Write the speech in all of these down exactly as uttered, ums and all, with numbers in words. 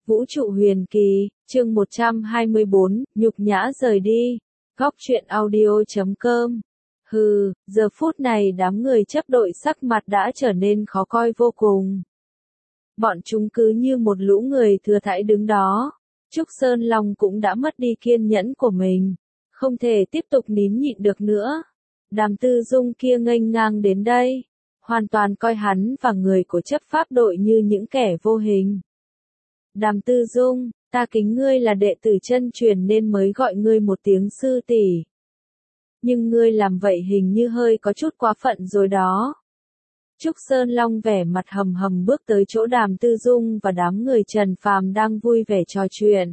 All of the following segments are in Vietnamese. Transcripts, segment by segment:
Vũ trụ huyền kỳ, chương một trăm hai mươi bốn, nhục nhã rời đi. Góc truyện audio chấm com. Hừ, giờ phút này đám người chấp đội sắc mặt đã trở nên khó coi vô cùng. Bọn chúng cứ như một lũ người thừa thãi đứng đó. Trúc Sơn Long cũng đã mất đi kiên nhẫn của mình. Không thể tiếp tục nín nhịn được nữa. Đàm Tư Dung kia nghênh ngang đến đây. Hoàn toàn coi hắn và người của chấp pháp đội như những kẻ vô hình. Đàm Tư Dung, ta kính ngươi là đệ tử chân truyền nên mới gọi ngươi một tiếng sư tỷ. Nhưng ngươi làm vậy hình như hơi có chút quá phận rồi đó. Trúc Sơn Long vẻ mặt hầm hầm bước tới chỗ Đàm Tư Dung và đám người Trần Phàm đang vui vẻ trò chuyện.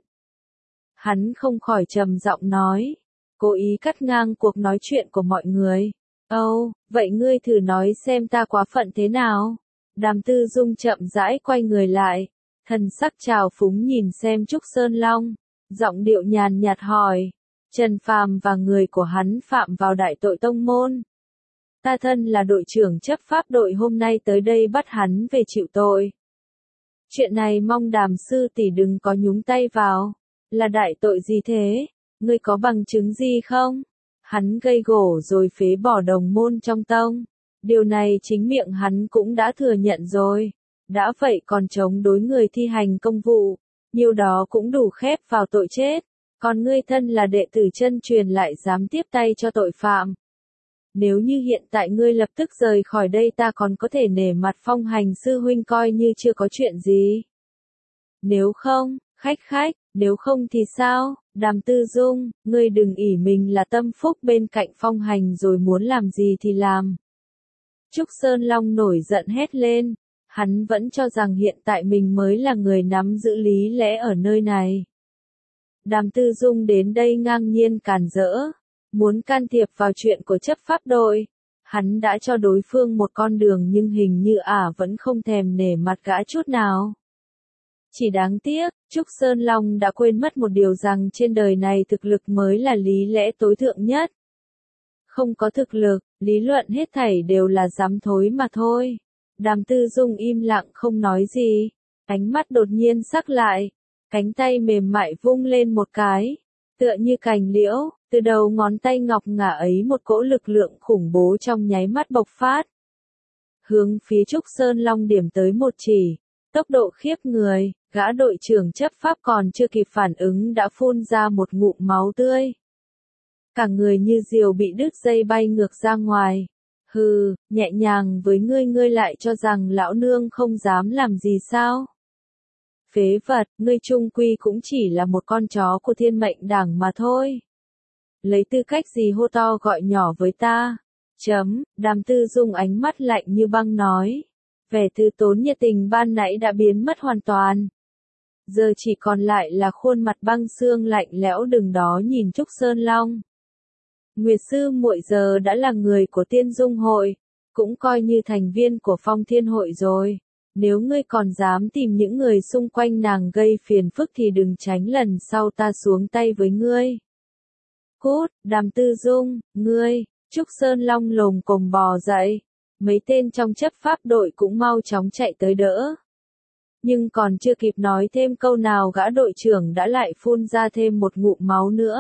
Hắn không khỏi trầm giọng nói, cố ý cắt ngang cuộc nói chuyện của mọi người. Âu, oh, vậy ngươi thử nói xem ta quá phận thế nào? Đàm Tư Dung chậm rãi quay người lại. Thần sắc trào phúng nhìn xem Trúc Sơn Long, giọng điệu nhàn nhạt hỏi, Trần Phàm và người của hắn phạm vào đại tội tông môn. Ta thân là đội trưởng chấp pháp đội hôm nay tới đây bắt hắn về chịu tội. Chuyện này mong Đàm sư tỷ đừng có nhúng tay vào, là đại tội gì thế, ngươi có bằng chứng gì không? Hắn gây gổ rồi phế bỏ đồng môn trong tông, điều này chính miệng hắn cũng đã thừa nhận rồi. Đã vậy còn chống đối người thi hành công vụ, nhiều đó cũng đủ khép vào tội chết, còn ngươi thân là đệ tử chân truyền lại dám tiếp tay cho tội phạm. Nếu như hiện tại ngươi lập tức rời khỏi đây ta còn có thể nể mặt phong hành sư huynh coi như chưa có chuyện gì. Nếu không, khách khách, nếu không thì sao, Đàm Tư Dung, ngươi đừng ỷ mình là tâm phúc bên cạnh phong hành rồi muốn làm gì thì làm. Trúc Sơn Long nổi giận hét lên. Hắn vẫn cho rằng hiện tại mình mới là người nắm giữ lý lẽ ở nơi này. Đàm Tư Dung đến đây ngang nhiên càn rỡ, muốn can thiệp vào chuyện của chấp pháp đội. Hắn đã cho đối phương một con đường nhưng hình như ả vẫn không thèm nể mặt gã chút nào. Chỉ đáng tiếc, Trúc Sơn Long đã quên mất một điều rằng trên đời này thực lực mới là lý lẽ tối thượng nhất. Không có thực lực, lý luận hết thảy đều là dám thối mà thôi. Đàm Tư Dung im lặng không nói gì, ánh mắt đột nhiên sắc lại, cánh tay mềm mại vung lên một cái, tựa như cành liễu, từ đầu ngón tay ngọc ngà ấy một cỗ lực lượng khủng bố trong nháy mắt bộc phát. Hướng phía Trúc Sơn Long điểm tới một chỉ, tốc độ khiếp người, gã đội trưởng chấp pháp còn chưa kịp phản ứng đã phun ra một ngụm máu tươi. Cả người như diều bị đứt dây bay ngược ra ngoài. Hừ, nhẹ nhàng với ngươi ngươi lại cho rằng lão nương không dám làm gì sao? Phế vật, ngươi chung quy cũng chỉ là một con chó của thiên mệnh đảng mà thôi. Lấy tư cách gì hô to gọi nhỏ với ta? Chấm, Đàm Tư Dung ánh mắt lạnh như băng nói. Vẻ từ tốn nhiệt tình ban nãy đã biến mất hoàn toàn. Giờ chỉ còn lại là khuôn mặt băng xương lạnh lẽo đứng đó nhìn Trúc Sơn Long. Nguyệt sư muội giờ đã là người của Tiên Dung hội, cũng coi như thành viên của Phong Thiên hội rồi. Nếu ngươi còn dám tìm những người xung quanh nàng gây phiền phức thì đừng tránh lần sau ta xuống tay với ngươi. Cút, Đàm Tư Dung, ngươi, Trúc Sơn Long lồm cồm bò dậy. Mấy tên trong chấp pháp đội cũng mau chóng chạy tới đỡ. Nhưng còn chưa kịp nói thêm câu nào gã đội trưởng đã lại phun ra thêm một ngụm máu nữa.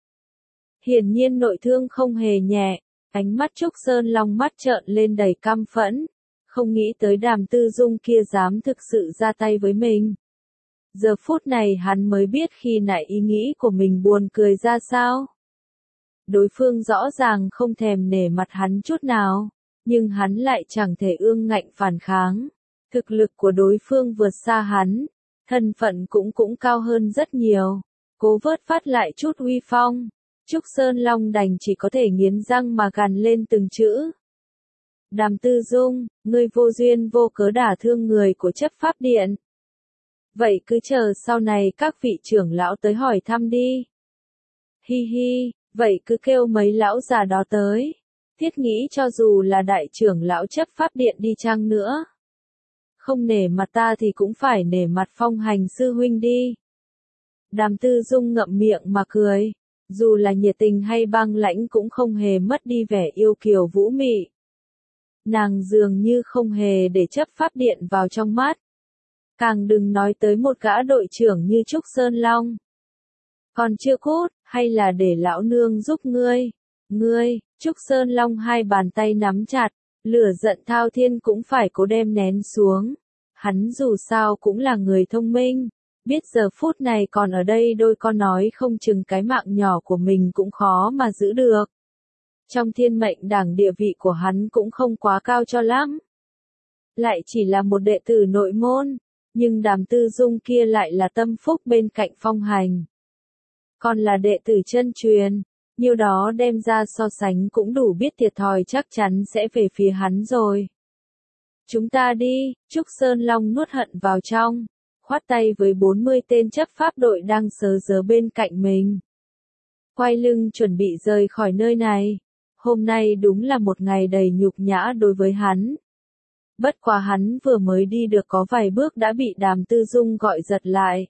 Hiển nhiên nội thương không hề nhẹ, ánh mắt Trúc Sơn Long mắt trợn lên đầy căm phẫn, không nghĩ tới Đàm Tư Dung kia dám thực sự ra tay với mình. Giờ phút này hắn mới biết khi nãy ý nghĩ của mình buồn cười ra sao. Đối phương rõ ràng không thèm nể mặt hắn chút nào, nhưng hắn lại chẳng thể ương ngạnh phản kháng. Thực lực của đối phương vượt xa hắn, thân phận cũng cũng cao hơn rất nhiều, cố vớt phát lại chút uy phong. Trúc Sơn Long đành chỉ có thể nghiến răng mà gằn lên từng chữ. Đàm Tư Dung, ngươi vô duyên vô cớ đả thương người của chấp pháp điện. Vậy cứ chờ sau này các vị trưởng lão tới hỏi thăm đi. Hi hi, vậy cứ kêu mấy lão già đó tới. Thiết nghĩ cho dù là đại trưởng lão chấp pháp điện đi chăng nữa. Không nể mặt ta thì cũng phải nể mặt phong hành sư huynh đi. Đàm Tư Dung ngậm miệng mà cười. Dù là nhiệt tình hay băng lãnh cũng không hề mất đi vẻ yêu kiều vũ mị. Nàng dường như không hề để chấp pháp điện vào trong mắt. Càng đừng nói tới một gã đội trưởng như Trúc Sơn Long. Còn chưa cút, hay là để lão nương giúp ngươi? Ngươi, Trúc Sơn Long hai bàn tay nắm chặt, lửa giận thao thiên cũng phải cố đem nén xuống. Hắn dù sao cũng là người thông minh, biết giờ phút này còn ở đây đôi con nói không chừng cái mạng nhỏ của mình cũng khó mà giữ được. Trong thiên mệnh đảng địa vị của hắn cũng không quá cao cho lắm. Lại chỉ là một đệ tử nội môn, nhưng Đàm Tư Dung kia lại là tâm phúc bên cạnh Phong Hành. Còn là đệ tử chân truyền, nhiêu đó đem ra so sánh cũng đủ biết thiệt thòi chắc chắn sẽ về phía hắn rồi. Chúng ta đi, Trúc Sơn Long nuốt hận vào trong, khoát tay với bốn mươi tên chấp pháp đội đang sớ rớ bên cạnh mình. Quay lưng chuẩn bị rời khỏi nơi này. Hôm nay đúng là một ngày đầy nhục nhã đối với hắn. Bất quá hắn vừa mới đi được có vài bước đã bị Đàm Tư Dung gọi giật lại.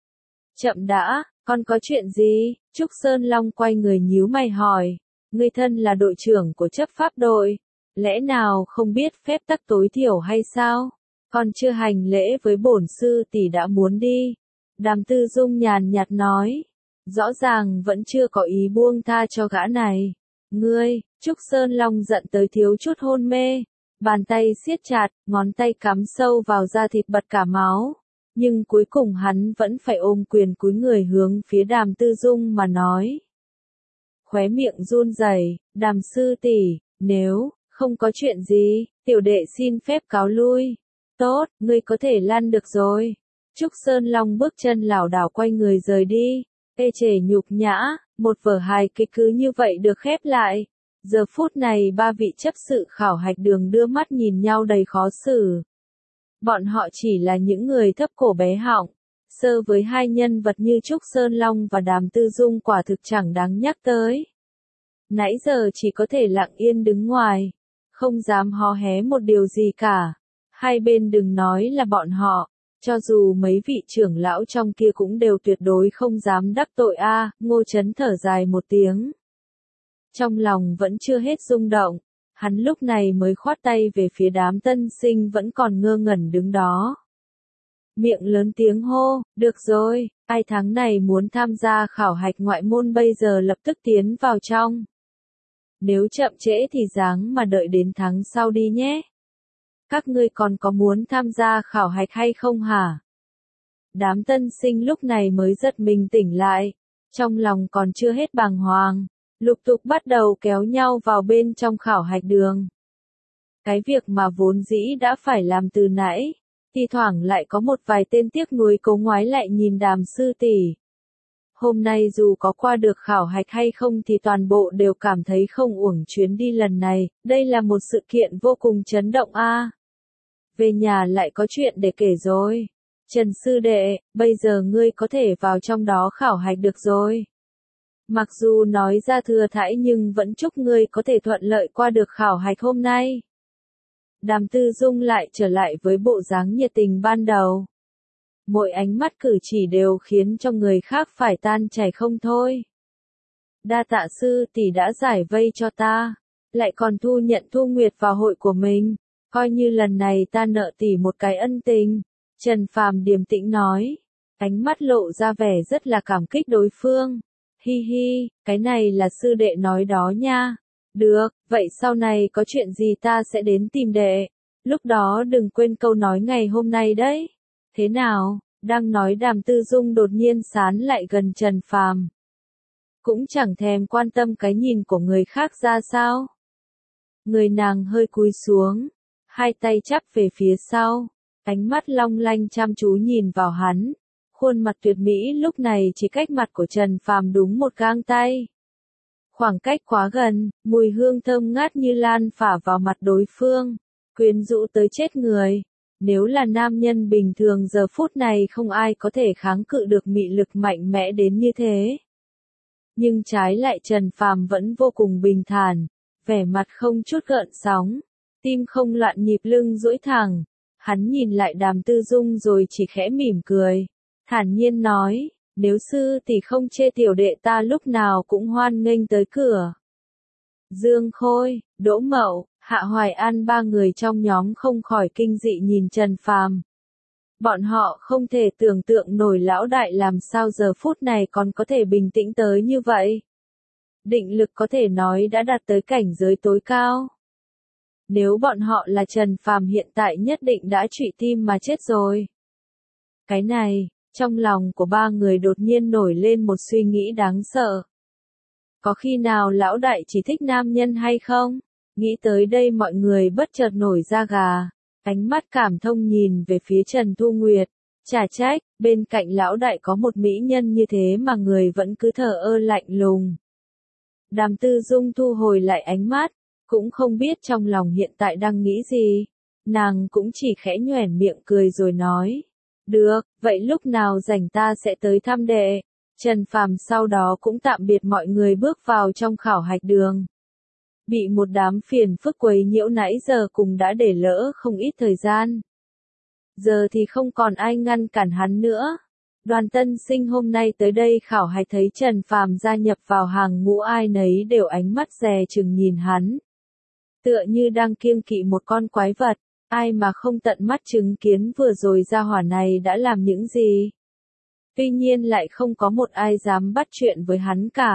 Chậm đã, con có chuyện gì? Trúc Sơn Long quay người nhíu mày hỏi. Ngươi thân là đội trưởng của chấp pháp đội, lẽ nào không biết phép tắc tối thiểu hay sao? Còn chưa hành lễ với bổn sư tỷ đã muốn đi. Đàm Tư Dung nhàn nhạt nói. Rõ ràng vẫn chưa có ý buông tha cho gã này. Ngươi, Trúc Sơn Long giận tới thiếu chút hôn mê. Bàn tay siết chặt, ngón tay cắm sâu vào da thịt bật cả máu. Nhưng cuối cùng hắn vẫn phải ôm quyền cúi người hướng phía Đàm Tư Dung mà nói. Khóe miệng run rẩy, Đàm sư tỷ, nếu không có chuyện gì, tiểu đệ xin phép cáo lui. Tốt, ngươi có thể lăn được rồi. Trúc Sơn Long bước chân lảo đảo quay người rời đi. Ê chề nhục nhã, một vở hài kịch cứ như vậy được khép lại. Giờ phút này ba vị chấp sự khảo hạch đường đưa mắt nhìn nhau đầy khó xử. Bọn họ chỉ là những người thấp cổ bé họng. Sơ với hai nhân vật như Trúc Sơn Long và Đàm Tư Dung quả thực chẳng đáng nhắc tới. Nãy giờ chỉ có thể lặng yên đứng ngoài. Không dám hò hé một điều gì cả. Hai bên đừng nói là bọn họ. Cho dù mấy vị trưởng lão trong kia cũng đều tuyệt đối không dám đắc tội a. À, Ngô Chấn thở dài một tiếng. Trong lòng vẫn chưa hết rung động, hắn lúc này mới khoát tay về phía đám tân sinh vẫn còn ngơ ngẩn đứng đó. Miệng lớn tiếng hô, được rồi, ai tháng này muốn tham gia khảo hạch ngoại môn bây giờ lập tức tiến vào trong. Nếu chậm trễ thì ráng mà đợi đến tháng sau đi nhé. Các ngươi còn có muốn tham gia khảo hạch hay không hả? Đám tân sinh lúc này mới giật mình tỉnh lại, trong lòng còn chưa hết bàng hoàng. Lục tục bắt đầu kéo nhau vào bên trong khảo hạch đường. Cái việc mà vốn dĩ đã phải làm từ nãy, thì thoảng lại có một vài tên tiếc nuối cố ngoái lại nhìn Đàm sư tỷ. Hôm nay dù có qua được khảo hạch hay không thì toàn bộ đều cảm thấy không uổng chuyến đi lần này, đây là một sự kiện vô cùng chấn động a. À. Về nhà lại có chuyện để kể rồi. Trần sư đệ, bây giờ ngươi có thể vào trong đó khảo hạch được rồi. Mặc dù nói ra thừa thãi nhưng vẫn chúc ngươi có thể thuận lợi qua được khảo hạch hôm nay. Đàm Tư Dung lại trở lại với bộ dáng nhiệt tình ban đầu. Mỗi ánh mắt cử chỉ đều khiến cho người khác phải tan chảy không thôi. Đa tạ sư tỷ đã giải vây cho ta, lại còn thu nhận Thu Nguyệt vào hội của mình, coi như lần này ta nợ tỷ một cái ân tình. Trần Phàm điềm tĩnh nói, ánh mắt lộ ra vẻ rất là cảm kích đối phương. Hi hi, cái này là sư đệ nói đó nha. Được, vậy sau này có chuyện gì ta sẽ đến tìm đệ. Lúc đó đừng quên câu nói ngày hôm nay đấy. Thế nào, đang nói Đàm Tư Dung đột nhiên sán lại gần Trần Phàm. Cũng chẳng thèm quan tâm cái nhìn của người khác ra sao. Người nàng hơi cúi xuống, hai tay chắp về phía sau, ánh mắt long lanh chăm chú nhìn vào hắn. Khuôn mặt tuyệt mỹ lúc này chỉ cách mặt của Trần Phàm đúng một gang tay. Khoảng cách quá gần, mùi hương thơm ngát như lan phả vào mặt đối phương, quyến rũ tới chết người. Nếu là nam nhân bình thường giờ phút này không ai có thể kháng cự được mị lực mạnh mẽ đến như thế. Nhưng trái lại Trần Phàm vẫn vô cùng bình thản, vẻ mặt không chút gợn sóng, tim không loạn nhịp lưng duỗi thẳng. Hắn nhìn lại Đàm Tư Dung rồi chỉ khẽ mỉm cười. Thản nhiên nói, nếu sư tỷ không chê tiểu đệ ta lúc nào cũng hoan nghênh tới cửa. Dương Khôi, Đỗ Mậu, Hạ Hoài An ba người trong nhóm không khỏi kinh dị nhìn Trần Phàm. Bọn họ không thể tưởng tượng nổi lão đại làm sao giờ phút này còn có thể bình tĩnh tới như vậy. Định lực có thể nói đã đạt tới cảnh giới tối cao. Nếu bọn họ là Trần Phàm hiện tại nhất định đã trụy tim mà chết rồi. Cái này, trong lòng của ba người đột nhiên nổi lên một suy nghĩ đáng sợ. Có khi nào lão đại chỉ thích nam nhân hay không? Nghĩ tới đây mọi người bất chợt nổi da gà, ánh mắt cảm thông nhìn về phía Trần Thu Nguyệt. Chả trách, bên cạnh lão đại có một mỹ nhân như thế mà người vẫn cứ thờ ơ lạnh lùng. Đàm Tư Dung thu hồi lại ánh mắt, cũng không biết trong lòng hiện tại đang nghĩ gì. Nàng cũng chỉ khẽ nhoẻn miệng cười rồi nói. Được, vậy lúc nào rảnh ta sẽ tới thăm đệ. Trần Phàm sau đó cũng tạm biệt mọi người bước vào trong khảo hạch đường. Bị một đám phiền phức quấy nhiễu nãy giờ cùng đã để lỡ không ít thời gian. Giờ thì không còn ai ngăn cản hắn nữa. Đoàn tân sinh hôm nay tới đây khảo hạch thấy Trần Phàm gia nhập vào hàng ngũ ai nấy đều ánh mắt dè chừng nhìn hắn. Tựa như đang kiêng kỵ một con quái vật, ai mà không tận mắt chứng kiến vừa rồi gia hỏa này đã làm những gì. Tuy nhiên lại không có một ai dám bắt chuyện với hắn cả.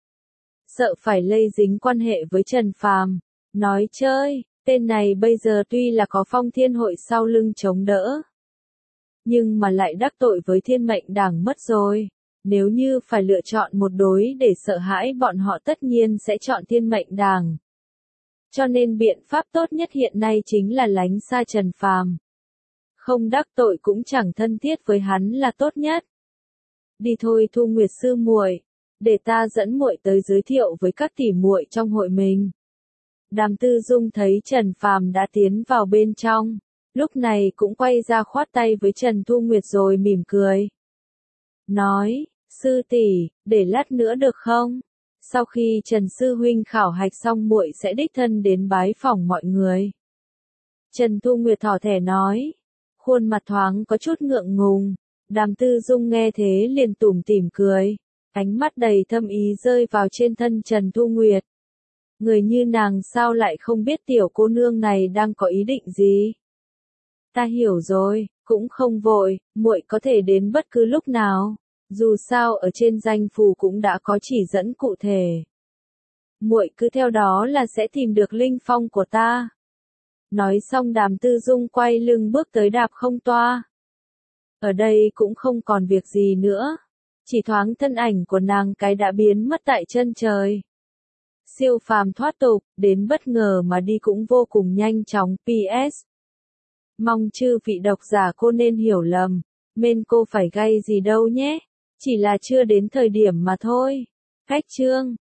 Sợ phải lây dính quan hệ với Trần Phàm, nói chơi, tên này bây giờ tuy là có Phong Thiên Hội sau lưng chống đỡ. Nhưng mà lại đắc tội với Thiên Mệnh Đảng mất rồi. Nếu như phải lựa chọn một đối để sợ hãi bọn họ tất nhiên sẽ chọn Thiên Mệnh Đảng. Cho nên biện pháp tốt nhất hiện nay chính là lánh xa Trần Phàm. Không đắc tội cũng chẳng thân thiết với hắn là tốt nhất. Đi thôi Thu Nguyệt sư muội, để ta dẫn muội tới giới thiệu với các tỷ muội trong hội mình. Đàm Tư Dung thấy Trần Phàm đã tiến vào bên trong, lúc này cũng quay ra khoát tay với Trần Thu Nguyệt rồi mỉm cười. Nói, sư tỷ, để lát nữa được không? Sau khi Trần Sư Huynh khảo hạch xong muội sẽ đích thân đến bái phỏng mọi người. Trần Thu Nguyệt thỏ thẻ nói, khuôn mặt thoáng có chút ngượng ngùng. Đàm Tư Dung nghe thế liền tủm tỉm cười, ánh mắt đầy thâm ý rơi vào trên thân Trần Thu Nguyệt. Người như nàng sao lại không biết tiểu cô nương này đang có ý định gì? Ta hiểu rồi, cũng không vội, muội có thể đến bất cứ lúc nào. Dù sao ở trên danh phù cũng đã có chỉ dẫn cụ thể. Muội cứ theo đó là sẽ tìm được linh phong của ta. Nói xong Đàm Tư Dung quay lưng bước tới đạp không toa. Ở đây cũng không còn việc gì nữa. Chỉ thoáng thân ảnh của nàng cái đã biến mất tại chân trời. Siêu phàm thoát tục, đến bất ngờ mà đi cũng vô cùng nhanh chóng. pê ét. Mong chư vị độc giả cô nên hiểu lầm. Men cô phải gay gì đâu nhé. Chỉ là chưa đến thời điểm mà thôi. Cách chương.